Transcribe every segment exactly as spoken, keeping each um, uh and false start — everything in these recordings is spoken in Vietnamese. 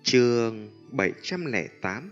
Chương bảy trăm lẻ tám.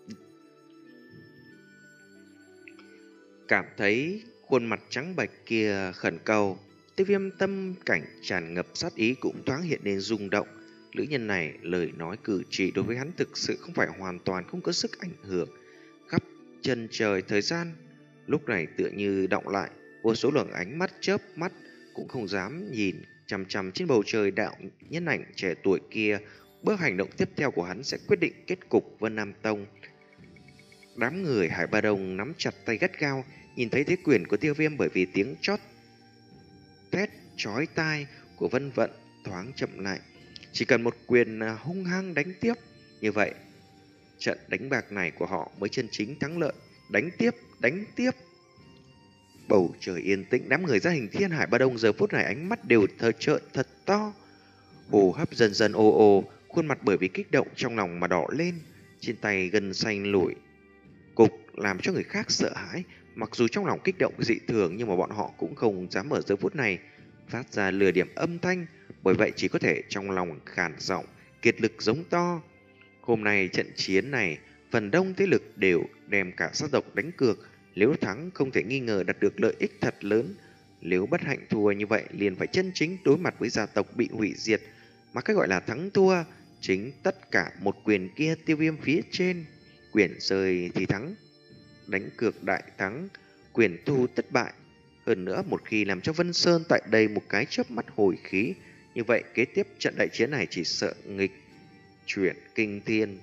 Cảm thấy khuôn mặt trắng bệch kia khẩn cầu, Tiêu Viêm tâm cảnh tràn ngập sát ý cũng thoáng hiện lên rung động. Nữ nhân này lời nói cử chỉ đối với hắn thực sự không phải hoàn toàn không có sức ảnh hưởng. Khắp chân trời thời gian lúc này tựa như động lại, vô số luồng ánh mắt chớp mắt cũng không dám nhìn chằm chằm trên bầu trời đạo nhân ảnh trẻ tuổi kia. Bước hành động tiếp theo của hắn sẽ quyết định kết cục Vân Nam Tông. Đám người Hải Ba Đông nắm chặt tay gắt gao, nhìn thấy thế quyền của Tiêu Viêm bởi vì tiếng chót thét chói tai của Vân Vận thoáng chậm lại. Chỉ cần một quyền hung hăng đánh tiếp, như vậy trận đánh bạc này của họ mới chân chính thắng lợi. Đánh tiếp, đánh tiếp. Bầu trời yên tĩnh, đám người gia hình Thiên Hải Ba Đông giờ phút này ánh mắt đều thờ trợn thật to, hô hấp dần dần ồ ồ, khuôn mặt bởi vì kích động trong lòng mà đỏ lên, trên tay gân xanh nổi cục làm cho người khác sợ hãi. Mặc dù trong lòng kích động dị thường nhưng mà bọn họ cũng không dám ở giờ phút này phát ra lừa điểm âm thanh, bởi vậy chỉ có thể trong lòng khàn giọng kiệt lực giống to. Hôm nay trận chiến này phần đông thế lực đều đem cả sát tộc đánh cược, nếu thắng không thể nghi ngờ đạt được lợi ích thật lớn, nếu bất hạnh thua như vậy liền phải chân chính đối mặt với gia tộc bị hủy diệt. Mà cái gọi là thắng thua chính tất cả một quyền kia Tiêu Viêm phía trên, quyền rơi thì thắng, đánh cược đại thắng, quyền thu thất bại. Hơn nữa một khi làm cho Vân Sơn tại đây một cái chớp mắt hồi khí, như vậy kế tiếp trận đại chiến này chỉ sợ nghịch chuyển kinh thiên.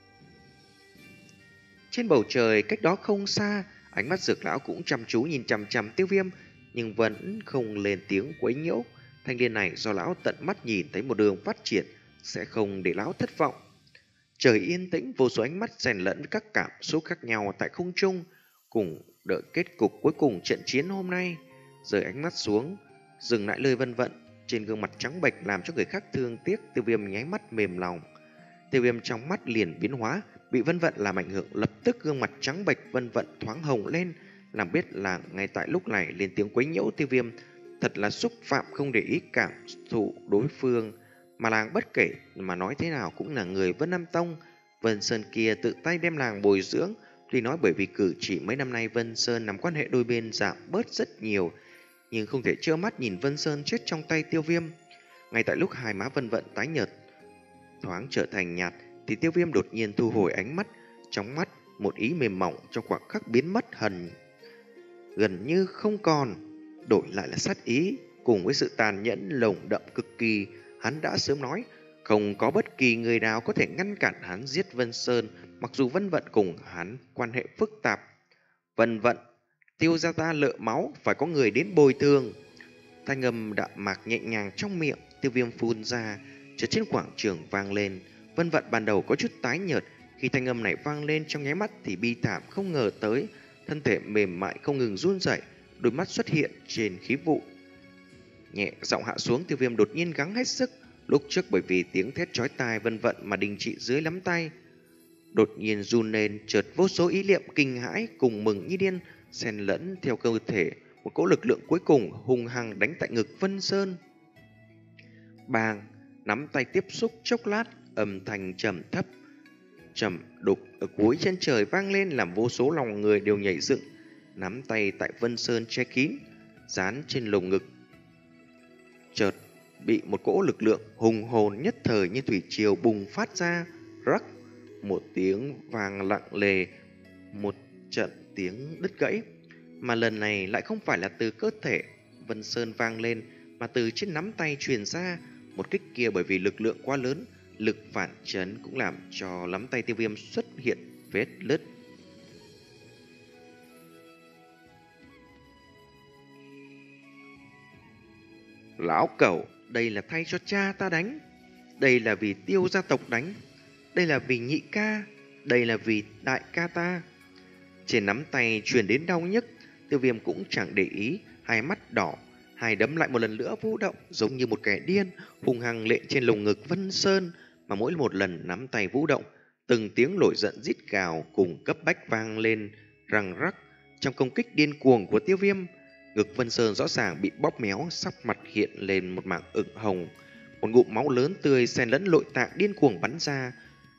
Trên bầu trời cách đó không xa, ánh mắt Dược lão cũng chăm chú nhìn chằm chằm Tiêu Viêm, nhưng vẫn không lên tiếng quấy nhiễu. Thanh niên này do lão tận mắt nhìn thấy một đường phát triển, sẽ không để lão thất vọng. Trời yên tĩnh, vô số ánh mắt xen lẫn các cảm xúc khác nhau tại không trung, cùng đợi kết cục cuối cùng trận chiến hôm nay. Rời ánh mắt xuống, dừng lại lời Vân Vận, trên gương mặt trắng bệch làm cho người khác thương tiếc. Tiêu Viêm nháy mắt mềm lòng. Tiêu Viêm trong mắt liền biến hóa, bị Vân Vận làm ảnh hưởng, lập tức gương mặt trắng bệch Vân Vận thoáng hồng lên, làm biết là ngay tại lúc này lên tiếng quấy nhiễu Tiêu Viêm. Thật là xúc phạm, không để ý cảm thụ đối phương, mà làng bất kể mà nói thế nào cũng là người Vân Nam Tông. Vân Sơn kia tự tay đem làng bồi dưỡng, tuy nói bởi vì cử chỉ mấy năm nay Vân Sơn nằm quan hệ đôi bên giảm bớt rất nhiều, nhưng không thể trơ mắt nhìn Vân Sơn chết trong tay Tiêu Viêm. Ngay tại lúc hai má Vân Vận tái nhợt thoáng trở thành nhạt, thì Tiêu Viêm đột nhiên thu hồi ánh mắt, trong mắt một ý mềm mỏng trong khoảng khắc biến mất hần gần như không còn, đổi lại là sát ý cùng với sự tàn nhẫn lồng đậm cực kỳ. Hắn đã sớm nói không có bất kỳ người nào có thể ngăn cản hắn giết Vân Sơn, mặc dù Vân Vận cùng hắn quan hệ phức tạp. Vân Vận, Tiêu gia ta lợ máu, phải có người đến bồi thường. Thanh âm đạm mạc nhẹ nhàng trong miệng Tiêu Viêm phun ra, chợt trên quảng trường vang lên. Vân Vận ban đầu có chút tái nhợt, khi thanh âm này vang lên trong nháy mắt thì bi thảm không ngờ tới, thân thể mềm mại không ngừng run rẩy, đôi mắt xuất hiện trên khí vụ. Nhẹ giọng hạ xuống, Tiêu Viêm đột nhiên gắng hết sức. Lúc trước bởi vì tiếng thét chói tai Vân Vận mà đình trị dưới nắm tay, đột nhiên run lên, chợt vô số ý niệm kinh hãi cùng mừng như điên xen lẫn theo cơ thể, một cỗ lực lượng cuối cùng hung hăng đánh tại ngực Vân Sơn. Bang, nắm tay tiếp xúc chốc lát, âm thanh trầm thấp trầm đục ở cuối chân trời vang lên, làm vô số lòng người đều nhảy dựng. Nắm tay tại Vân Sơn che kín, dán trên lồng ngực, chợt bị một cỗ lực lượng hùng hồn nhất thời như thủy triều bùng phát ra. Rắc, một tiếng vang lặng lề, một trận tiếng đứt gãy, mà lần này lại không phải là từ cơ thể Vân Sơn vang lên, mà từ trên nắm tay truyền ra. Một kích kia bởi vì lực lượng quá lớn, lực phản chấn cũng làm cho nắm tay Tiêu Viêm xuất hiện vết nứt. Lão cẩu, đây là thay cho cha ta đánh, đây là vì Tiêu gia tộc đánh, đây là vì nhị ca, đây là vì đại ca ta. Trên nắm tay truyền đến đau nhức, Tiêu Viêm cũng chẳng để ý, hai mắt đỏ, hai đấm lại một lần nữa vũ động, giống như một kẻ điên, hung hăng lệ trên lồng ngực Vân Sơn. Mà mỗi một lần nắm tay vũ động, từng tiếng nổi giận rít gào cùng cấp bách vang lên răng rắc. Trong công kích điên cuồng của Tiêu Viêm, ngực Vân Sơn rõ ràng bị bóp méo, sắc mặt hiện lên một mảng ửng hồng, một ngụm máu lớn tươi xen lẫn nội tạng điên cuồng bắn ra.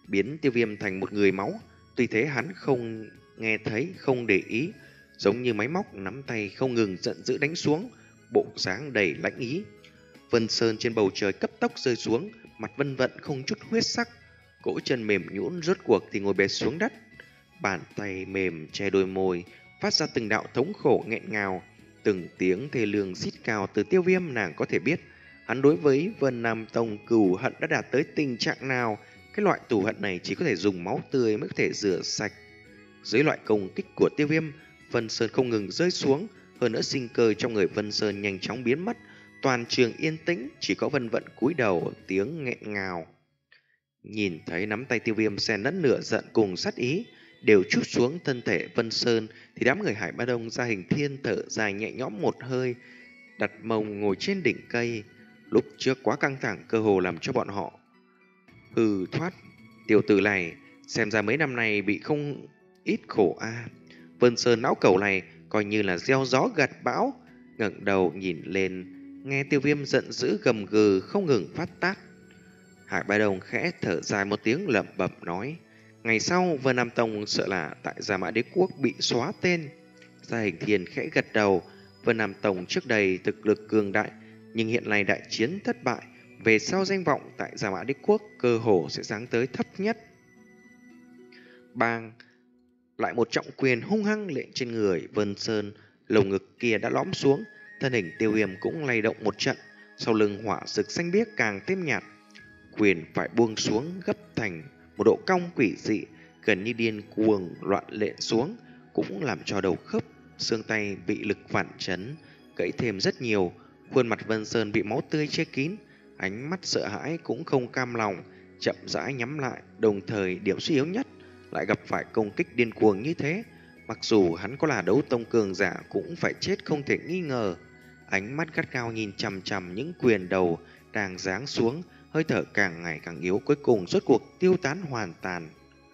biến Tiêu Viêm thành một người máu. Tuy thế hắn không nghe thấy, không để ý, giống như máy móc nắm tay không ngừng giận dữ đánh xuống, bộ dáng đầy lãnh ý. Vân Sơn trên bầu trời cấp tốc rơi xuống, mặt Vân Vận không chút huyết sắc, cỗ chân mềm nhũn rốt cuộc thì ngồi bệt xuống đất. Bàn tay mềm che đôi môi, phát ra từng đạo thống khổ nghẹn ngào, từng tiếng thê lương rít cao từ Tiêu Viêm. Nàng có thể biết hắn đối với Vân Nam Tông cừu hận đã đạt tới tình trạng nào. Cái loại thù hận này chỉ có thể dùng máu tươi mới có thể rửa sạch. Dưới loại công kích của Tiêu Viêm, Vân Sơn không ngừng rơi xuống, hơn nữa sinh cơ trong người Vân Sơn nhanh chóng biến mất. Toàn trường yên tĩnh, chỉ có Vân Vận cúi đầu, tiếng nghẹn ngào. Nhìn thấy nắm tay Tiêu Viêm xen lẫn nửa giận cùng sát ý đều trút xuống thân thể Vân Sơn, thì đám người Hải Ba Đông ra hình thiên thở dài nhẹ nhõm một hơi, đặt mông ngồi trên đỉnh cây. Lúc trước quá căng thẳng, cơ hồ làm cho bọn họ hừ thoát. Tiểu tử này xem ra mấy năm nay bị không ít khổ a. À. Vân Sơn não cầu này coi như là gieo gió gặt bão, ngẩng đầu nhìn lên, nghe Tiêu Viêm giận dữ gầm gừ không ngừng phát tát. Hải Ba Đông khẽ thở dài một tiếng lẩm bẩm nói: ngày sau Vân Nam Tông sợ là tại Gia Mã Đế Quốc bị xóa tên. Gia Hình Thiên khẽ gật đầu. Vân Nam Tông trước đây thực lực cường đại, nhưng hiện nay đại chiến thất bại, về sau danh vọng tại Gia Mã Đế Quốc cơ hồ sẽ giáng tới thấp nhất. Bang! Lại một trọng quyền hung hăng lệnh trên người Vân Sơn, lồng ngực kia đã lõm xuống, thân hình Tiêu Viêm cũng lay động một trận, sau lưng hỏa rực xanh biếc càng thêm nhạt. Quyền phải buông xuống gấp thành một độ cong quỷ dị, gần như điên cuồng loạn lện xuống, cũng làm cho đầu khớp xương tay bị lực phản chấn gãy thêm rất nhiều. Khuôn mặt Vân Sơn bị máu tươi che kín, ánh mắt sợ hãi cũng không cam lòng, chậm rãi nhắm lại. Đồng thời điểm suy yếu nhất lại gặp phải công kích điên cuồng như thế, mặc dù hắn có là đấu tông cường giả cũng phải chết không thể nghi ngờ. Ánh mắt gắt gao nhìn chằm chằm những quyền đầu đang giáng xuống, hơi thở càng ngày càng yếu, cuối cùng rốt cuộc tiêu tán hoàn toàn.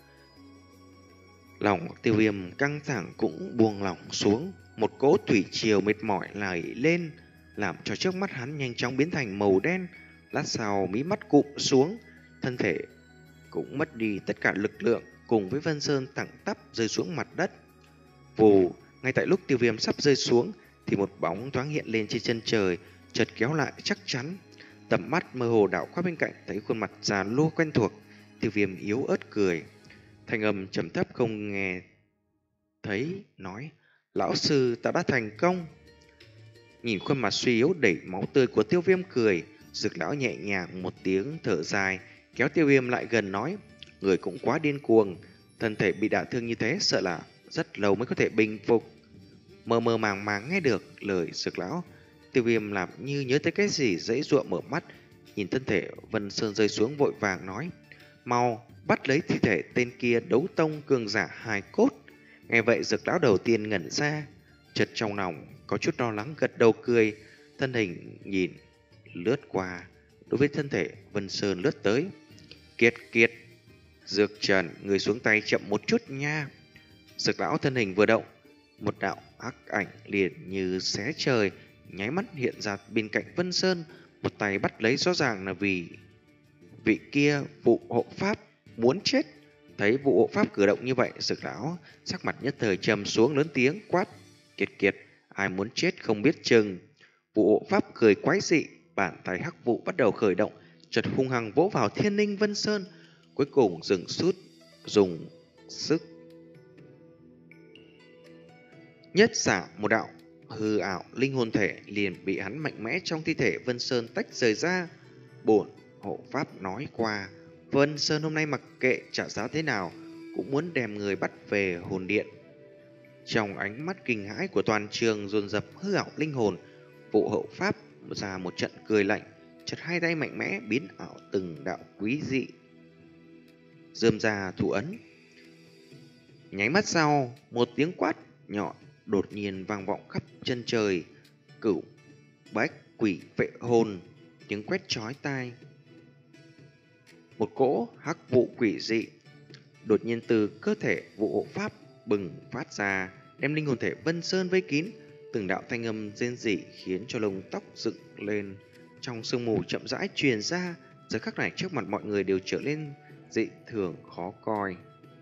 Lòng Tiêu Viêm căng thẳng cũng buông lỏng xuống, một cỗ thủy triều mệt mỏi lầy lên, làm cho trước mắt hắn nhanh chóng biến thành màu đen. Lát sau mí mắt cụp xuống, thân thể cũng mất đi tất cả lực lượng, cùng với Vân Sơn thẳng tắp rơi xuống mặt đất. Vù, ngay tại lúc Tiêu Viêm sắp rơi xuống thì một bóng thoáng hiện lên trên chân trời, chợt kéo lại chắc chắn. Tầm mắt mơ hồ đảo qua bên cạnh, thấy khuôn mặt già nua quen thuộc. Tiêu Viêm yếu ớt cười, thanh âm trầm thấp không nghe thấy, nói: lão sư, ta đã thành công. Nhìn khuôn mặt suy yếu đầy máu tươi của Tiêu Viêm cười, Dược lão nhẹ nhàng một tiếng thở dài, kéo Tiêu Viêm lại gần nói: người cũng quá điên cuồng, thân thể bị đả thương như thế sợ là rất lâu mới có thể bình phục. Mơ mơ màng màng nghe được lời Dược lão, Tiêu Viêm làm như nhớ tới cái gì, dãy dụa mở mắt, nhìn thân thể Vân Sơn rơi xuống vội vàng nói: mau bắt lấy thi thể tên kia đấu tông cường giả hài cốt. Nghe vậy Dược lão đầu tiên ngẩn ra, chợt trong lòng có chút lo lắng gật đầu cười, thân hình nhìn lướt qua, đối với thân thể Vân Sơn lướt tới. Kiệt kiệt, Dược Trần, người xuống tay chậm một chút nha. Dược lão thân hình vừa động, một đạo hắc ảnh liền như xé trời nháy mắt hiện ra bên cạnh Vân Sơn, một tay bắt lấy, rõ ràng là vì vị kia vụ hộ pháp muốn chết. Thấy vụ hộ pháp cử động như vậy, Dược lão sắc mặt nhất thời trầm xuống, lớn tiếng quát: Kiệt kiệt, ai muốn chết không biết chừng. Vụ hộ pháp cười quái dị, bàn tay hắc vụ bắt đầu khởi động, chợt hung hăng vỗ vào Thiên Ninh Vân Sơn, cuối cùng dừng sút, dùng sức nhất xả một đạo hư ảo linh hồn thể liền bị hắn mạnh mẽ trong thi thể Vân Sơn tách rời ra. Bổn hộ pháp nói qua, Vân Sơn hôm nay mặc kệ trả giá thế nào cũng muốn đem người bắt về hồn điện. Trong ánh mắt kinh hãi của toàn trường dồn dập hư ảo linh hồn, vụ hộ pháp ra một trận cười lạnh, chợt hai tay mạnh mẽ biến ảo từng đạo quý dị, rơm ra thủ ấn. Nháy mắt sau, một tiếng quát nhọn đột nhiên vang vọng khắp chân trời. Cửu bách quỷ vệ hồn, tiếng quét chói tai. Một cỗ hắc vụ quỷ dị đột nhiên từ cơ thể vụ hộ pháp bừng phát ra, đem linh hồn thể Vân Sơn vây kín. Từng đạo thanh âm rên rỉ khiến cho lông tóc dựng lên, trong sương mù chậm rãi truyền ra. Giờ khắc này trước mặt mọi người đều trở lên dị thường khó coi.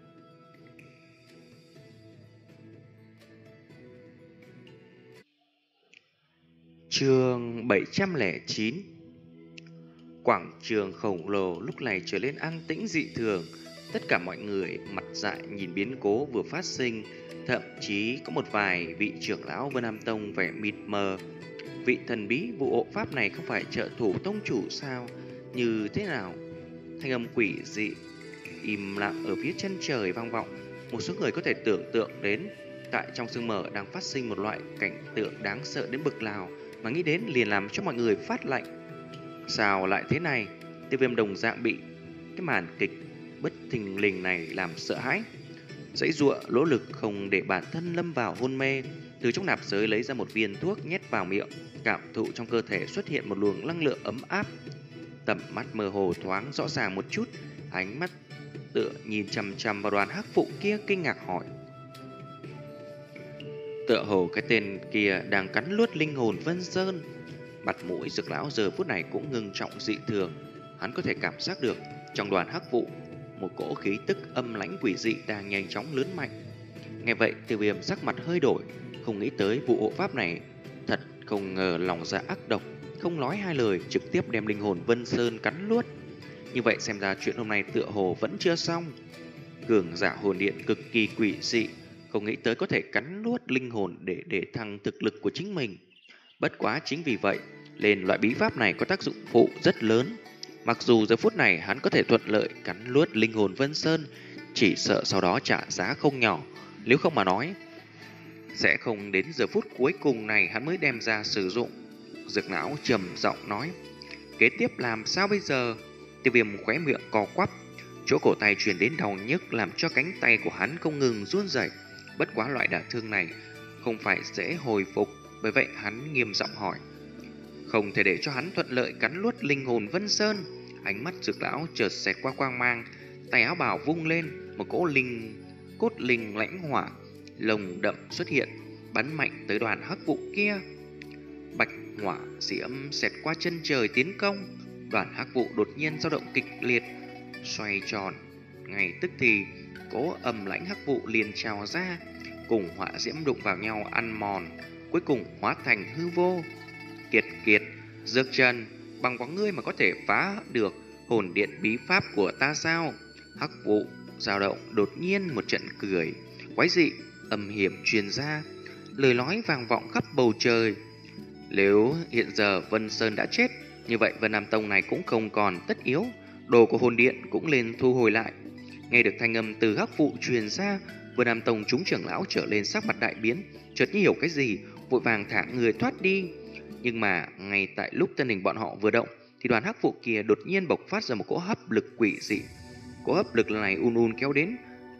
Chương bảy trăm lẻ chín. Quảng trường khổng lồ lúc này trở nên an tĩnh dị thường. Tất cả mọi người mặt dại nhìn biến cố vừa phát sinh. Thậm chí có một vài vị trưởng lão Vân Nam Tông vẻ mịt mờ. Vị thần bí vụ hộ pháp này không phải trợ thủ tông chủ sao? Như thế nào? Thanh âm quỷ dị im lặng ở phía chân trời vang vọng. Một số người có thể tưởng tượng đến tại trong sương mờ đang phát sinh một loại cảnh tượng đáng sợ đến bực nào, mà nghĩ đến liền làm cho mọi người phát lạnh. Sao lại thế này? Tiêu Viêm đồng dạng bị cái màn kịch bất thình lình này làm sợ hãi. Dãy giụa nỗ lực không để bản thân lâm vào hôn mê, từ trong nạp giới lấy ra một viên thuốc nhét vào miệng, cảm thụ trong cơ thể xuất hiện một luồng năng lượng ấm áp. Tầm mắt mơ hồ thoáng rõ ràng một chút, ánh mắt tựa nhìn chằm chằm vào Đoàn Hắc Phụ kia, kinh ngạc hỏi: tựa hồ cái tên kia đang cắn nuốt linh hồn Vân Sơn. Mặt mũi Dược lão giờ phút này cũng ngưng trọng dị thường. Hắn có thể cảm giác được trong Đoàn Hắc Vụ một cỗ khí tức âm lãnh quỷ dị đang nhanh chóng lớn mạnh. Nghe vậy, Tiêu Viêm sắc mặt hơi đổi, không nghĩ tới vụ hộ pháp này thật không ngờ lòng dạ ác độc, không nói hai lời trực tiếp đem linh hồn Vân Sơn cắn nuốt. Như vậy xem ra chuyện hôm nay tựa hồ vẫn chưa xong. Cường giả hồn điện cực kỳ quỷ dị, không nghĩ tới có thể cắn nuốt linh hồn để để thăng thực lực của chính mình. Bất quá chính vì vậy nên loại bí pháp này có tác dụng phụ rất lớn. Mặc dù giờ phút này hắn có thể thuận lợi cắn nuốt linh hồn Vân Sơn, chỉ sợ sau đó trả giá không nhỏ. Nếu không mà nói, sẽ không đến giờ phút cuối cùng này hắn mới đem ra sử dụng. Dược lão trầm giọng nói: kế tiếp làm sao bây giờ? Tiêu Viêm khóe miệng co quắp, chỗ cổ tay truyền đến đau nhức làm cho cánh tay của hắn không ngừng run rẩy. Bất quá loại đả thương này không phải dễ hồi phục, bởi vậy hắn nghiêm giọng hỏi: không thể để cho hắn thuận lợi cắn nuốt linh hồn Vân Sơn. Ánh mắt Dược lão chợt xẹt qua quang mang, tay áo bào vung lên, một cỗ linh cốt linh lãnh hỏa lồng đậm xuất hiện, bắn mạnh tới Đoàn Hắc Vụ kia. Bạch hỏa diễm xẹt qua chân trời tiến công. Đoàn Hắc Vụ đột nhiên dao động kịch liệt, xoay tròn. Ngay tức thì cỗ âm lãnh hắc vụ liền trào ra, cùng hỏa diễm đụng vào nhau ăn mòn, cuối cùng hóa thành hư vô. Kiệt kiệt, Dược Trần, bằng có ngươi mà có thể phá được hồn điện bí pháp của ta sao? Hắc vụ dao động đột nhiên một trận cười quái dị âm hiểm truyền ra, lời nói vang vọng khắp bầu trời. Nếu hiện giờ Vân Sơn đã chết, như vậy Vân Nam Tông này cũng không còn tất yếu, đồ của hồn điện cũng lên thu hồi lại. Nghe được thanh âm từ hắc vụ truyền ra, Vân Nam Tông chúng trưởng lão trở lên sắc mặt đại biến, chợt như hiểu cái gì, vội vàng thả người thoát đi. Nhưng mà ngay tại lúc thân hình bọn họ vừa động, thì đoàn hắc vụ kia đột nhiên bộc phát ra một cỗ hấp lực quỷ dị. Cỗ hấp lực này un un kéo đến.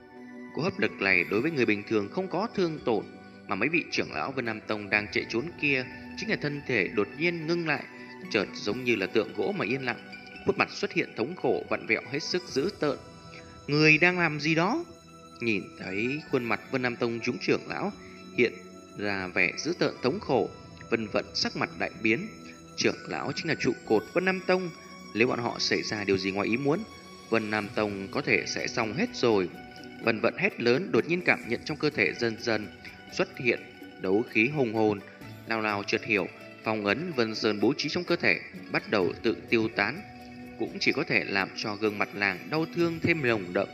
Cỗ hấp lực này đối với người bình thường không có thương tổn, mà mấy vị trưởng lão Vân Nam Tông đang chạy trốn kia chính là thân thể đột nhiên ngưng lại, chợt giống như là tượng gỗ mà yên lặng, khuôn mặt xuất hiện thống khổ vặn vẹo hết sức dữ tợn. Người đang làm gì đó? Nhìn thấy khuôn mặt Vân Nam Tông chúng trưởng lão hiện ra vẻ dữ tợn thống khổ, Vân Vận sắc mặt đại biến. Trưởng lão chính là trụ cột Vân Nam Tông, nếu bọn họ xảy ra điều gì ngoài ý muốn, Vân Nam Tông có thể sẽ xong hết rồi. Vân Vận hét lớn, đột nhiên cảm nhận trong cơ thể dần dần xuất hiện đấu khí hùng hồn, nào nào chợt hiểu, phong ấn Vân Sơn bố trí trong cơ thể bắt đầu tự tiêu tán, cũng chỉ có thể làm cho gương mặt nàng đau thương thêm lồng đậm.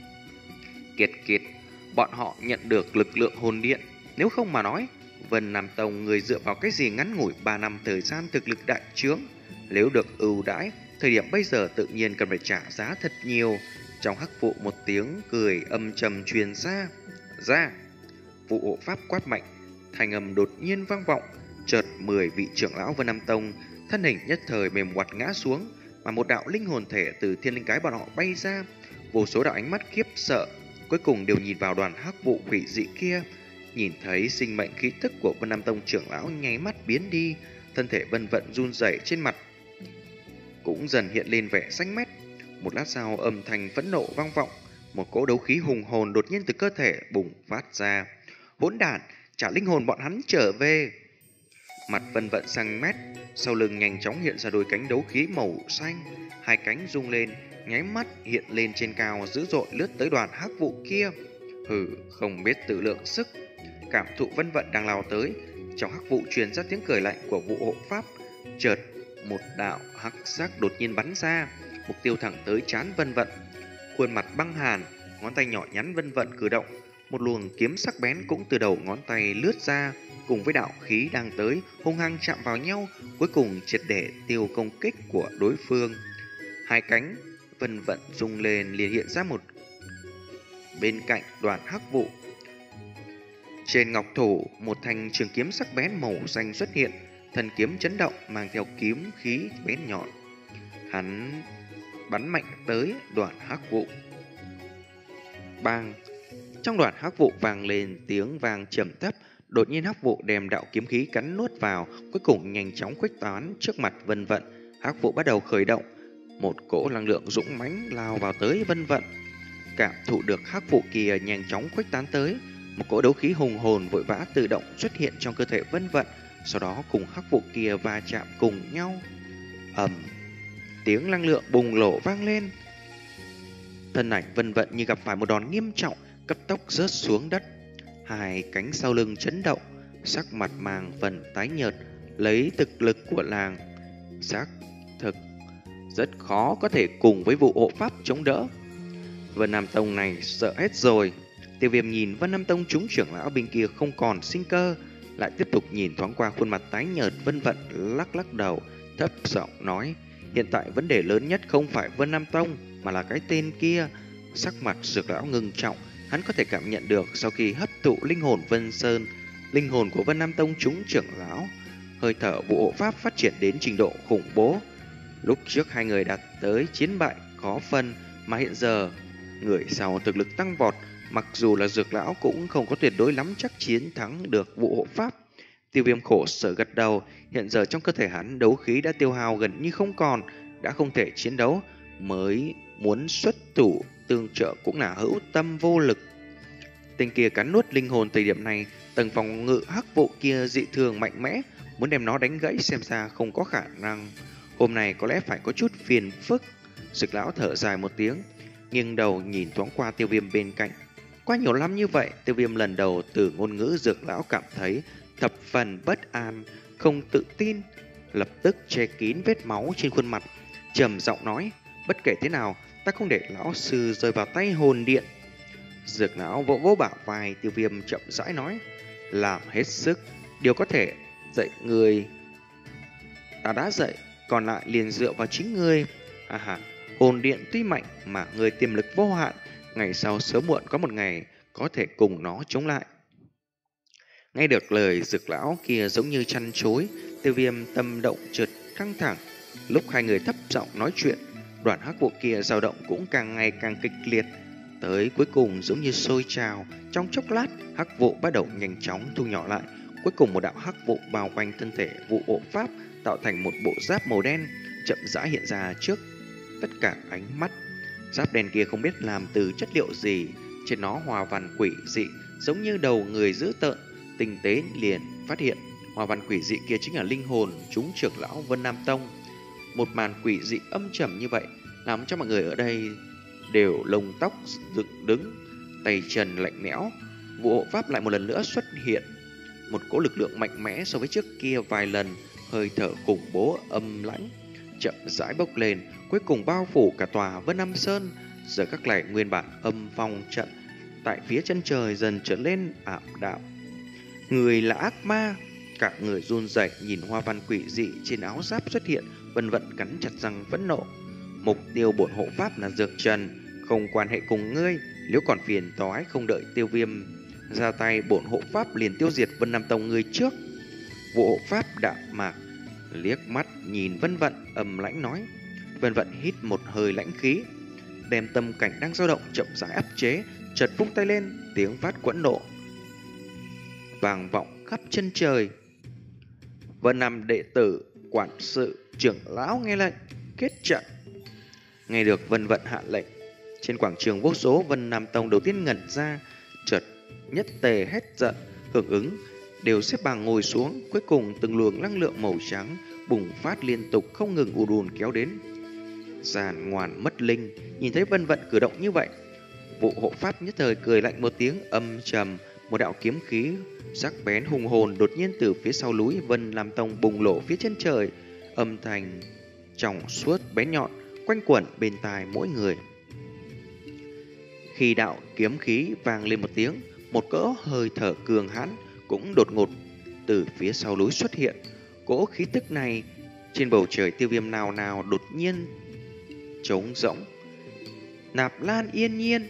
Kiệt kiệt, bọn họ nhận được lực lượng hồn điện, nếu không mà nói, Vân Nam Tông người dựa vào cái gì ngắn ngủi ba năm thời gian thực lực đại trướng, nếu được ưu đãi, thời điểm bây giờ tự nhiên cần phải trả giá thật nhiều. Trong hắc vụ một tiếng cười âm trầm truyền ra. Ra! Vụ hộ pháp quát mạnh, thanh âm đột nhiên vang vọng, chợt mười vị trưởng lão Vân Nam Tông thân hình nhất thời mềm ngoặt ngã xuống, mà một đạo linh hồn thể từ thiên linh cái bọn họ bay ra. Vô số đạo ánh mắt khiếp sợ cuối cùng đều nhìn vào đoàn hắc vụ quỷ dị kia. Nhìn thấy sinh mệnh khí tức của Vân Nam Tông trưởng lão nháy mắt biến đi, thân thể Vân Vận run rẩy, trên mặt cũng dần hiện lên vẻ xanh mét. Một lát sau, âm thanh phẫn nộ vang vọng, một cỗ đấu khí hùng hồn đột nhiên từ cơ thể bùng phát ra. Hỗn đản, trả linh hồn bọn hắn trở về! Mặt Vân Vận xanh mét, sau lưng nhanh chóng hiện ra đôi cánh đấu khí màu xanh, hai cánh rung lên, nháy mắt hiện lên trên cao dữ dội lướt tới đoàn hắc vụ kia. Hừ, không biết tự lượng sức. Cảm thụ vân vận đang lao tới, trong hắc vụ truyền ra tiếng cười lạnh của vụ hộ pháp. Chợt một đạo hắc sắc đột nhiên bắn ra, mục tiêu thẳng tới trán vân vận. Khuôn mặt băng hàn, ngón tay nhỏ nhắn vân vận cử động, một luồng kiếm sắc bén cũng từ đầu ngón tay lướt ra, cùng với đạo khí đang tới hung hăng chạm vào nhau, cuối cùng triệt để tiêu công kích của đối phương. Hai cánh vân vận rung lên liền hiện ra một bên cạnh đoàn hắc vụ. Trên ngọc thủ, một thanh trường kiếm sắc bén màu xanh xuất hiện, thần kiếm chấn động mang theo kiếm khí bén nhọn. Hắn bắn mạnh tới đoàn hắc vụ. Bang! Trong đoàn hắc vụ vang lên tiếng vang trầm thấp, đột nhiên hắc vụ đem đạo kiếm khí cắn nuốt vào, cuối cùng nhanh chóng khuếch tán trước mặt vân vận. Hắc vụ bắt đầu khởi động, một cỗ năng lượng dũng mãnh lao vào tới vân vận. Cảm thụ được hắc vụ kia nhanh chóng khuếch tán tới, một cỗ đấu khí hùng hồn vội vã tự động xuất hiện trong cơ thể vân vận, sau đó cùng hắc vụ kia va chạm cùng nhau. Ầm! Tiếng năng lượng bùng nổ vang lên. Thân ảnh vân vận như gặp phải một đòn nghiêm trọng, cấp tốc rớt xuống đất. Hai cánh sau lưng chấn động, sắc mặt mang phần tái nhợt, lấy thực lực của làng xác thực rất khó có thể cùng với vụ hộ pháp chống đỡ. Vân Nam Tông này sợ hết rồi. Tiêu Viêm nhìn Vân Nam Tông chúng trưởng lão bên kia không còn sinh cơ, lại tiếp tục nhìn thoáng qua khuôn mặt tái nhợt vân vận, lắc lắc đầu, thấp giọng nói: hiện tại vấn đề lớn nhất không phải Vân Nam Tông, mà là cái tên kia. Sắc mặt Dược lão ngưng trọng, hắn có thể cảm nhận được sau khi hấp thụ linh hồn Vân Sơn, linh hồn của Vân Nam Tông chúng trưởng lão, hơi thở vụ hộ pháp phát triển đến trình độ khủng bố. Lúc trước hai người đạt tới chiến bại khó phân, mà hiện giờ người sau thực lực tăng vọt, mặc dù là Dược lão cũng không có tuyệt đối lắm chắc chiến thắng được vụ hộ pháp. Tiêu Viêm khổ sở gật đầu, hiện giờ trong cơ thể hắn đấu khí đã tiêu hao gần như không còn, đã không thể chiến đấu, mới muốn xuất thủ tương trợ cũng là hữu tâm vô lực. Tên kia cắn nuốt linh hồn thời điểm này, tầng phòng ngự hắc vụ kia dị thường mạnh mẽ, muốn đem nó đánh gãy xem ra không có khả năng. Hôm nay có lẽ phải có chút phiền phức. Dược lão thở dài một tiếng, nghiêng đầu nhìn thoáng qua Tiêu Viêm bên cạnh. Qua nhiều năm như vậy, Tiêu Viêm lần đầu từ ngôn ngữ Dược lão cảm thấy thập phần bất an, không tự tin, lập tức che kín vết máu trên khuôn mặt, trầm giọng nói: bất kể thế nào, ta không để lão sư rơi vào tay hồn điện. Dược lão vỗ vỗ bả vai Tiêu Viêm, chậm rãi nói: làm hết sức, điều có thể dạy người ta đã dạy, còn lại liền dựa vào chính ngươi. À hà, hồn điện tuy mạnh mà người tiềm lực vô hạn, ngày sau sớm muộn có một ngày có thể cùng nó chống lại. Nghe được lời Dược lão kia giống như chăn chối, Tiêu Viêm tâm động chợt căng thẳng. Lúc hai người thấp giọng nói chuyện, đoàn hắc vụ kia dao động cũng càng ngày càng kịch liệt, tới cuối cùng giống như sôi trào. Trong chốc lát, hắc vụ bắt đầu nhanh chóng thu nhỏ lại, cuối cùng một đạo hắc vụ bao quanh thân thể vụ hộ pháp, tạo thành một bộ giáp màu đen chậm rãi hiện ra trước tất cả ánh mắt. Giáp đen kia không biết làm từ chất liệu gì, trên nó hoa văn quỷ dị giống như đầu người dữ tợn. Tinh tế liền phát hiện hoa văn quỷ dị kia chính là linh hồn chúng trưởng lão Vân Nam Tông. Một màn quỷ dị âm trầm như vậy làm cho mọi người ở đây đều lông tóc dựng đứng, tay chân lạnh lẽo. Vụ hộ pháp lại một lần nữa xuất hiện, một cỗ lực lượng mạnh mẽ so với trước kia vài lần, hơi thở khủng bố âm lãnh chậm rãi bốc lên, cuối cùng bao phủ cả tòa Vân Nam Sơn. Giờ các lại nguyên bản âm phong trận tại phía chân trời dần trở lên ảm đạm. Người là ác ma, cả người run rẩy nhìn hoa văn quỷ dị trên áo giáp xuất hiện, vân vận cắn chặt răng phẫn nộ. Mục tiêu bổn hộ pháp là Dược Trần, không quan hệ cùng ngươi, nếu còn phiền toái không đợi Tiêu Viêm ra tay, bổn hộ pháp liền tiêu diệt Vân Nam Tông ngươi trước. Vụ hộ pháp đạm mạc liếc mắt nhìn Vân Vận, âm lãnh nói. Vân Vận hít một hơi lãnh khí, đem tâm cảnh đang dao động chậm rãi áp chế, chợt vung tay lên, tiếng phát quẫn nộ vang vọng khắp chân trời. Vân Nam đệ tử, quản sự, trưởng lão nghe lệnh, kết trận. Nghe được Vân Vận hạ lệnh, trên quảng trường vô số Vân Nam Tông đầu tiên ngẩn ra, chợt nhất tề hét giận, hưởng ứng, đều xếp bằng ngồi xuống. Cuối cùng từng luồng năng lượng màu trắng bùng phát liên tục không ngừng ù đùn kéo đến. giàn ngoan mất linh. Nhìn thấy Vân Vận cử động như vậy, vụ hộ pháp nhất thời cười lạnh một tiếng âm trầm, một đạo kiếm khí sắc bén hùng hồn đột nhiên từ phía sau núi Vân Lam Tông bùng nổ phía chân trời, âm thanh trong suốt bén nhọn quanh quẩn bên tai mỗi người. Khi đạo kiếm khí vang lên một tiếng, một cỗ hơi thở cường hãn cũng đột ngột từ phía sau núi xuất hiện. Cỗ khí tức này trên bầu trời Tiêu Viêm nào nào đột nhiên trống rỗng. Nạp Lan Yên Nhiên.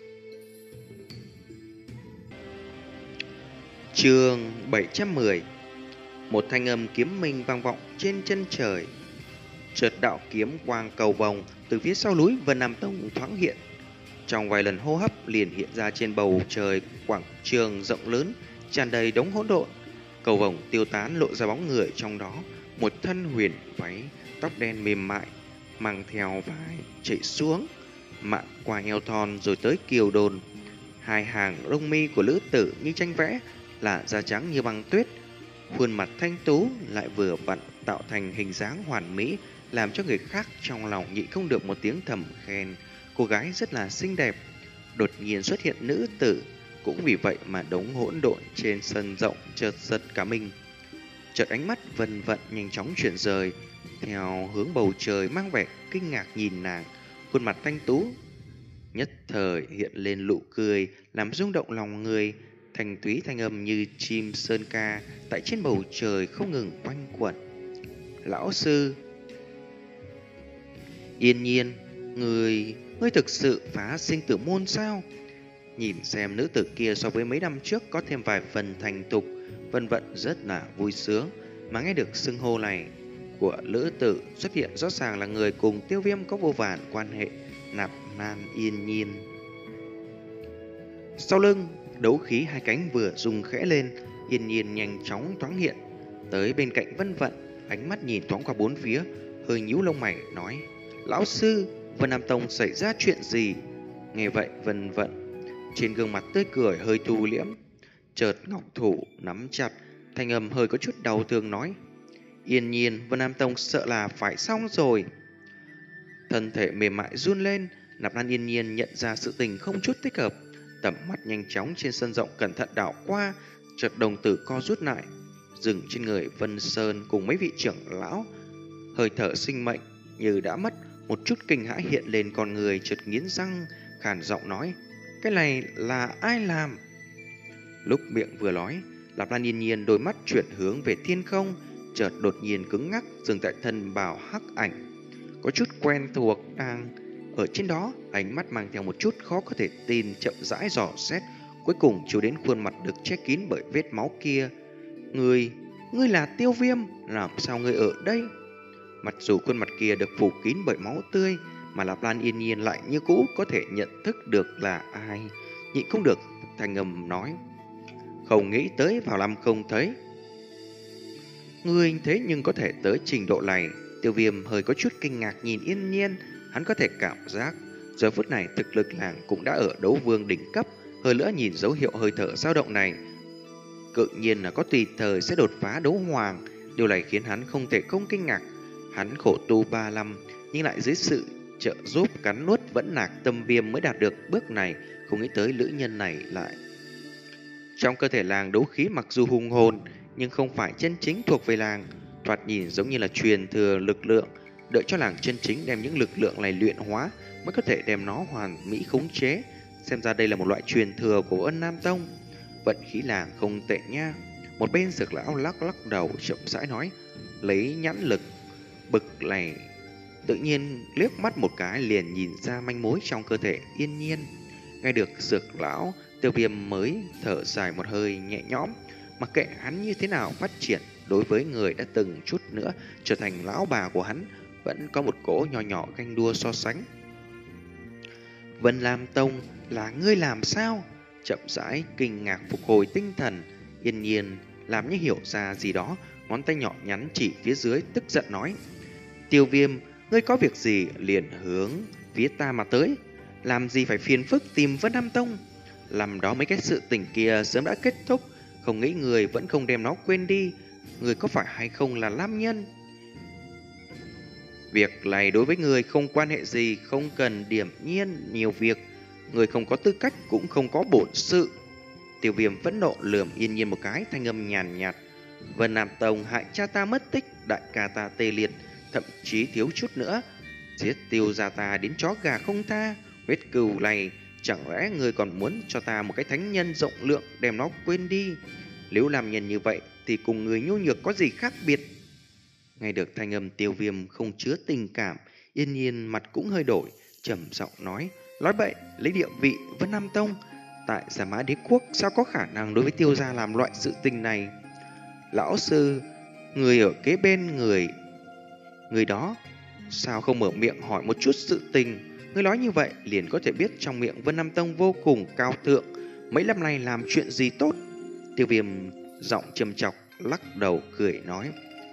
Chương bảy trăm mười. Một thanh âm kiếm minh vang vọng trên chân trời. Chợt đạo kiếm quang cầu vòng từ phía sau núi Vân Nam Tông thoáng hiện. Trong vài lần hô hấp liền hiện ra trên bầu trời quảng trường rộng lớn, tràn đầy đống hỗn độn. Cầu vòng tiêu tán lộ ra bóng người trong đó, một thân huyền váy, tóc đen mềm mại, mang theo vai chạy xuống, mạn qua eo thon rồi tới kiều đồn. Hai hàng lông mi của lữ tử như tranh vẽ, là da trắng như băng tuyết, khuôn mặt thanh tú lại vừa vặn tạo thành hình dáng hoàn mỹ, làm cho người khác trong lòng nhịn không được một tiếng thầm khen. Cô gái rất là xinh đẹp. Đột nhiên xuất hiện nữ tử, cũng vì vậy mà đống hỗn độn trên sân rộng chợt giật cả mình. Chợt ánh mắt Vân Vận nhanh chóng chuyển rời theo hướng bầu trời, mang vẻ kinh ngạc nhìn nàng. Khuôn mặt thanh tú nhất thời hiện lên nụ cười, làm rung động lòng người. Thanh túy thanh âm như chim sơn ca tại trên bầu trời không ngừng quanh quẩn. Lão sư Yên Nhiên, người ngươi thực sự phá sinh tử môn sao? Nhìn xem nữ tử kia so với mấy năm trước có thêm vài phần thành thục, Vân Vận rất là vui sướng. Mà nghe được xưng hô này của lữ tử xuất hiện, rõ ràng là người cùng Tiêu Viêm có vô vàn quan hệ. Nạp Lan Yên Nhiên. Sau lưng đấu khí hai cánh vừa rung khẽ lên, Yên Nhiên nhanh chóng thoáng hiện tới bên cạnh Vân Vận, ánh mắt nhìn thoáng qua bốn phía, hơi nhíu lông mày nói: Lão sư, Vân Nam Tông xảy ra chuyện gì? Nghe vậy Vân Vận trên gương mặt tươi cười hơi thu liễm, chợt ngọc thủ nắm chặt, thanh âm hơi có chút đau thương nói: Yên Nhiên, Vân Nam Tông sợ là phải xong rồi. Thân thể mềm mại run lên, Nạp Lan Yên Nhiên nhận ra sự tình không chút thích hợp, tầm mắt nhanh chóng trên sân rộng cẩn thận đảo qua, chợt đồng tử co rút lại, dừng trên người Vân Sơn cùng mấy vị trưởng lão. Hơi thở sinh mệnh như đã mất, một chút kinh hãi hiện lên con người, chợt nghiến răng khàn giọng nói: Cái này là ai làm? Lúc miệng vừa nói, Nạp Lan Yên Nhiên đôi mắt chuyển hướng về thiên không, chợt đột nhiên cứng ngắc dừng tại thân bào hắc ảnh, có chút quen thuộc đang ở trên đó. Ánh mắt mang theo một chút khó có thể tin, chậm rãi dò xét, cuối cùng chiếu đến khuôn mặt được che kín bởi vết máu kia. Ngươi, ngươi là Tiêu Viêm, làm sao ngươi ở đây? Mặc dù khuôn mặt kia được phủ kín bởi máu tươi, mà Nạp Lan Yên Nhiên lại như cũ có thể nhận thức được là ai. Nhịn không được thanh âm nói: Không nghĩ tới vào năm không thấy. Ngươi thế nhưng có thể tới trình độ này. Tiêu Viêm hơi có chút kinh ngạc nhìn Yên Nhiên. Hắn có thể cảm giác giờ phút này thực lực làng cũng đã ở đấu vương đỉnh cấp. Hơn nữa nhìn dấu hiệu hơi thở dao động này, tự nhiên là có tùy thời sẽ đột phá đấu hoàng. Điều này khiến hắn không thể không kinh ngạc. Hắn khổ tu ba năm, nhưng lại dưới sự trợ giúp cắn nuốt vẫn nạc tâm viêm mới đạt được bước này. Không nghĩ tới nữ nhân này lại trong cơ thể làng đấu khí mặc dù hùng hồn, nhưng không phải chân chính thuộc về làng, thoạt nhìn giống như là truyền thừa lực lượng. Đợi cho làng chân chính đem những lực lượng này luyện hóa mới có thể đem nó hoàn mỹ khống chế. Xem ra đây là một loại truyền thừa của Vân Nam Tông. Vận khí làng không tệ nha. Một bên Dược lão lắc lắc đầu chậm rãi nói: Lấy nhãn lực bực này tự nhiên liếc mắt một cái liền nhìn ra manh mối trong cơ thể Yên Nhiên. Nghe được Dược lão, Tiêu Viêm mới thở dài một hơi nhẹ nhõm. Mặc kệ hắn như thế nào phát triển, đối với người đã từng chút nữa trở thành lão bà của hắn, vẫn có một cỗ nhỏ nhỏ ganh đua so sánh. Vân Lam Tông là ngươi làm sao? Chậm rãi kinh ngạc phục hồi tinh thần, Yên Nhiên làm như hiểu ra gì đó, ngón tay nhỏ nhắn chỉ phía dưới, tức giận nói: Tiêu Viêm, ngươi có việc gì liền hướng phía ta mà tới, làm gì phải phiền phức tìm Vân Nam Tông. Làm đó mấy cái sự tình kia sớm đã kết thúc, không nghĩ người vẫn không đem nó quên đi. Người có phải hay không là nam nhân? Việc này đối với người không quan hệ gì, không cần điểm nhiên nhiều việc. Người không có tư cách cũng không có bổn sự. Tiêu Viêm phẫn nộ lườm Yên Nhiên một cái, thanh âm nhàn nhạt. Vân Nam Tông hại cha ta mất tích, đại ca ta tê liệt, thậm chí thiếu chút nữa giết Tiêu gia ta đến chó gà không tha. Huyết cừu này, chẳng lẽ người còn muốn cho ta một cái thánh nhân rộng lượng đem nó quên đi? Nếu làm nhân như vậy thì cùng người nhu nhược có gì khác biệt? Nghe được thanh âm Tiêu Viêm không chứa tình cảm, Yên Nhiên mặt cũng hơi đổi, trầm giọng nói: nói bậy, lấy địa vị Vân Nam Tông tại Giả Mã Đế Quốc sao có khả năng đối với Tiêu gia làm loại sự tình này? Lão sư, người ở kế bên người người đó sao không mở miệng hỏi một chút sự tình? Người nói như vậy liền có thể biết trong miệng Vân Nam Tông vô cùng cao thượng, mấy năm nay làm chuyện gì tốt. Tiêu Viêm giọng trầm chọc lắc đầu cười nói.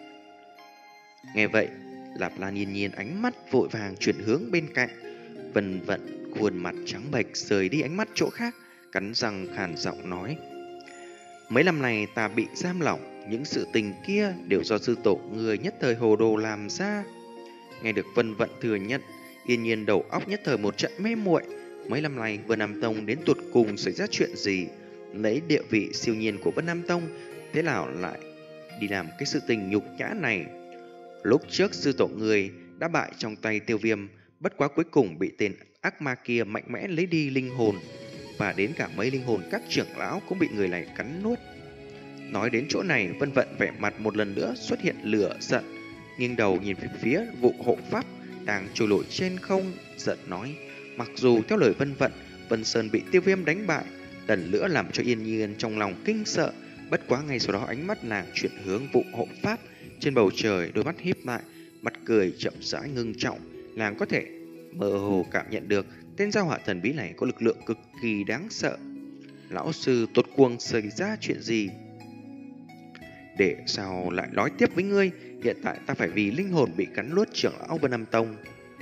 Nghe vậy, Lạp Lan Yên Nhiên ánh mắt vội vàng chuyển hướng bên cạnh. Vân Vận khuôn mặt trắng bệch rời đi ánh mắt chỗ khác, cắn răng khàn giọng nói: mấy năm này ta bị giam lỏng, những sự tình kia đều do sư tổ người nhất thời hồ đồ làm ra. Nghe được Vân Vận thừa nhận, Yên Nhiên đầu óc nhất thời một trận mê muội. Mấy năm nay Vân Nam Tông đến tuột cùng xảy ra chuyện gì? Lấy địa vị siêu nhiên của Vân Nam Tông, thế nào lại đi làm cái sự tình nhục nhã này? Lúc trước sư tổ người đã bại trong tay Tiêu Viêm, bất quá cuối cùng bị tên ác ma kia mạnh mẽ lấy đi linh hồn, và đến cả mấy linh hồn các trưởng lão cũng bị người này cắn nuốt. Nói đến chỗ này, Vân Vận vẻ mặt một lần nữa xuất hiện lửa giận, nghiêng đầu nhìn về phía vụ hộ pháp đang trôi nổi trên không, giận nói: mặc dù theo lời Vân Vận, Vân Sơn bị Tiêu Viêm đánh bại, lần nữa làm cho Yên Nhiên trong lòng kinh sợ, bất quá ngay sau đó ánh mắt nàng chuyển hướng vụ hộ pháp. Trên bầu trời, đôi mắt híp lại, mặt cười chậm rãi ngưng trọng, nàng có thể mơ hồ cảm nhận được tên giao hỏa thần bí này có lực lượng cực kỳ đáng sợ. Lão sư tột cuồng xảy ra chuyện gì? Để sao lại nói tiếp với ngươi, hiện tại ta phải vì linh hồn bị cắn nuốt trưởng lão Vân Nam Tông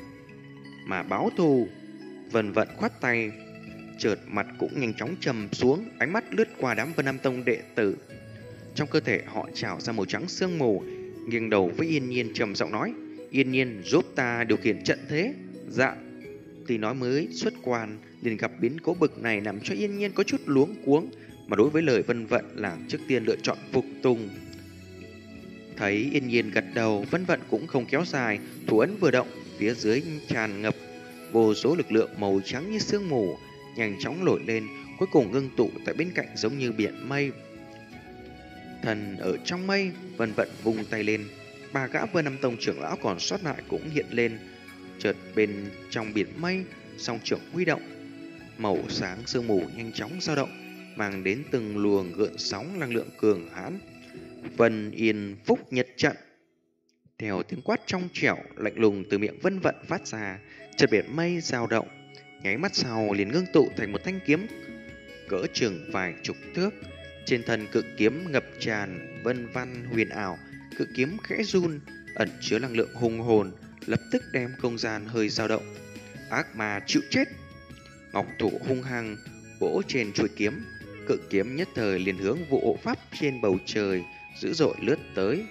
mà báo thù. Vân Vận khoát tay, chợt mặt cũng nhanh chóng trầm xuống, ánh mắt lướt qua đám Vân Nam Tông đệ tử. Trong cơ thể họ trào ra màu trắng sương mù, nghiêng đầu với Yên Nhiên trầm giọng nói: Yên Nhiên giúp ta điều khiển trận thế. Dạ. Thì nói mới xuất quan liền gặp biến cố bực này, làm cho Yên Nhiên có chút luống cuống, mà đối với lời Vân Vận làng trước tiên lựa chọn phục tùng. Thấy Yên Nhiên gật đầu, Vân Vận cũng không kéo dài, thủ ấn vừa động, phía dưới tràn ngập vô số lực lượng màu trắng như sương mù, nhanh chóng nổi lên, cuối cùng ngưng tụ tại bên cạnh giống như biển mây. Thần ở trong mây, Vân Vận vung tay lên, ba gã Vân Nam Tông trưởng lão còn sót lại cũng hiện lên. Chợt bên trong biển mây, song trưởng huy động, màu sáng sương mù nhanh chóng dao động, mang đến từng luồng gợn sóng năng lượng cường hãn. Vân Yên Phúc Nhật Trận. Theo tiếng quát trong trẻo lạnh lùng từ miệng Vân Vận phát ra, chợt biển mây dao động, nháy mắt sau liền ngưng tụ thành một thanh kiếm cỡ chừng vài chục thước. Trên thân cự kiếm ngập tràn vân văn huyền ảo, cự kiếm khẽ run, ẩn chứa năng lượng hùng hồn, lập tức đem không gian hơi dao động. Ác ma chịu chết! Ngọc thủ hung hăng vỗ trên chuôi kiếm, cự kiếm nhất thời liền hướng vụ hộ pháp trên bầu trời dữ dội lướt tới.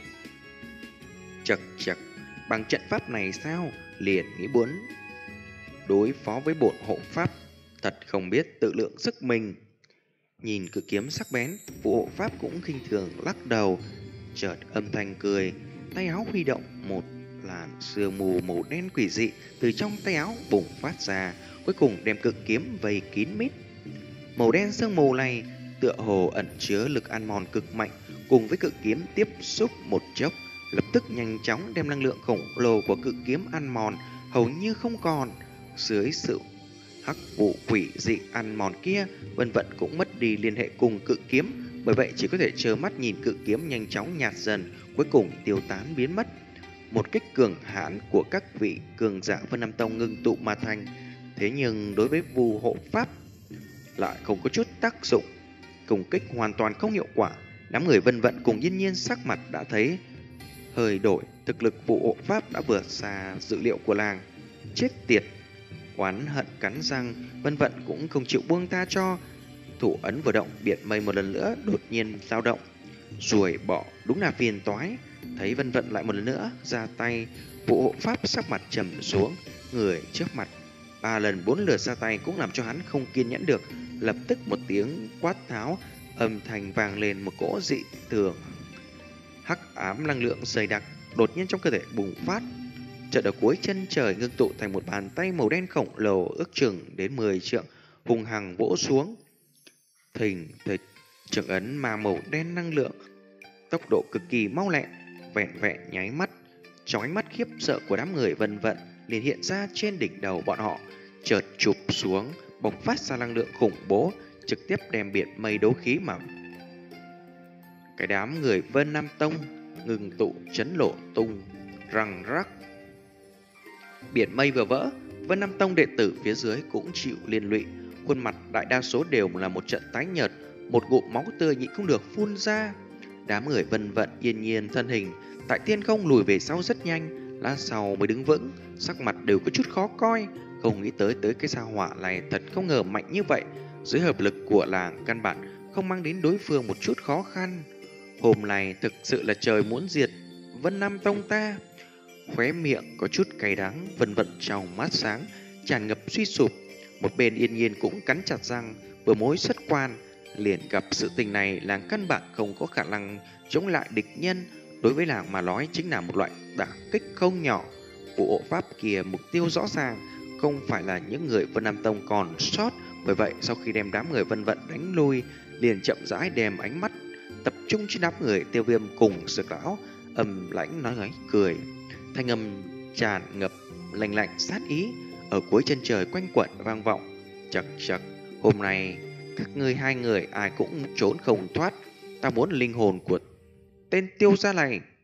Chật chật, bằng trận pháp này sao liền nghĩ muốn đối phó với bổn hộ pháp, thật không biết tự lượng sức mình. Nhìn cự kiếm sắc bén, vụ hộ pháp cũng khinh thường lắc đầu, chợt âm thanh cười, tay áo huy động, một làn sương mù màu đen quỷ dị từ trong tay áo bùng phát ra, cuối cùng đem cự kiếm vây kín mít. Màu đen sương mù này tựa hồ ẩn chứa lực ăn mòn cực mạnh, cùng với cự kiếm tiếp xúc một chốc, lập tức nhanh chóng đem năng lượng khổng lồ của cự kiếm ăn mòn hầu như không còn. Dưới sự hắc vụ quỷ dị ăn mòn kia, Vân Vận cũng mất đi liên hệ cùng cự kiếm, bởi vậy chỉ có thể trơ mắt nhìn cự kiếm nhanh chóng nhạt dần, cuối cùng tiêu tán biến mất. Một kích cường hãn của các vị cường giả Vân Nam Tông ngưng tụ mà thành, thế nhưng đối với phù hộ pháp lại không có chút tác dụng, cùng kích hoàn toàn không hiệu quả. Đám người Vân Vận cùng Yên Nhiên sắc mặt đã thấy hơi đổi, thực lực vụ hộ pháp đã vượt xa dự liệu của làng. Chết tiệt! Oán hận cắn răng, Vân Vận cũng không chịu buông tha cho. Thủ ấn vừa động, biển mây một lần nữa đột nhiên dao động. Ruồi bọ đúng là phiền toái. Thấy Vân Vận lại một lần nữa ra tay, Vụ hộ pháp sắc mặt trầm xuống, người trước mặt ba lần bốn lượt ra tay cũng làm cho hắn không kiên nhẫn được. Lập tức một tiếng quát tháo, âm thanh vang lên một cỗ dị thường. Hắc ám năng lượng dày đặc đột nhiên trong cơ thể bùng phát, chợt ở cuối chân trời ngưng tụ thành một bàn tay màu đen khổng lồ ước chừng đến mười trượng, hùng hằng vỗ xuống. Thình thịch, trường ấn mà màu đen năng lượng, tốc độ cực kỳ mau lẹ, vẹn vẹn nháy mắt, trong ánh mắt khiếp sợ của đám người Vân Vận liền hiện ra trên đỉnh đầu bọn họ, chợt chụp xuống, bộc phát ra năng lượng khủng bố, trực tiếp đem biển mây đấu khí mà cái đám người Vân Nam Tông ngừng tụ chấn lộ tung răng rắc. Biển mây vừa vỡ, Vân Nam Tông đệ tử phía dưới cũng chịu liên lụy, khuôn mặt đại đa số đều là một trận tái nhợt, một ngụm máu tươi nhịn không được phun ra. Đám người Vân Vận yên nhiên thân hình tại thiên không lùi về sau rất nhanh, lát sau mới đứng vững, sắc mặt đều có chút khó coi, không nghĩ tới tới cái sao hỏa này thật không ngờ mạnh như vậy, dưới hợp lực của làng căn bản không mang đến đối phương một chút khó khăn. Hôm nay thực sự là trời muốn diệt Vân Nam Tông ta. Khóe miệng có chút cay đắng, Vân Vận trong mắt sáng tràn ngập suy sụp. Một bên yên nhiên cũng cắn chặt răng, vừa mối xuất quan liền gặp sự tình này, làng căn bản không có khả năng chống lại địch nhân. Đối với làng mà nói chính là một loại đả kích không nhỏ. Vụ hộ pháp kia mục tiêu rõ ràng không phải là những người Vân Nam Tông còn sót. Bởi vậy sau khi đem đám người Vân Vận đánh lui, liền chậm rãi đem ánh mắt tập trung trên đám người Tiêu Viêm cùng Dược Lão, âm lãnh nói nói cười, thanh âm tràn ngập lạnh lạnh sát ý ở cuối chân trời quanh quẩn vang vọng. Chậc chậc, hôm nay các ngươi hai người ai cũng trốn không thoát, ta muốn linh hồn của tên Tiêu gia này.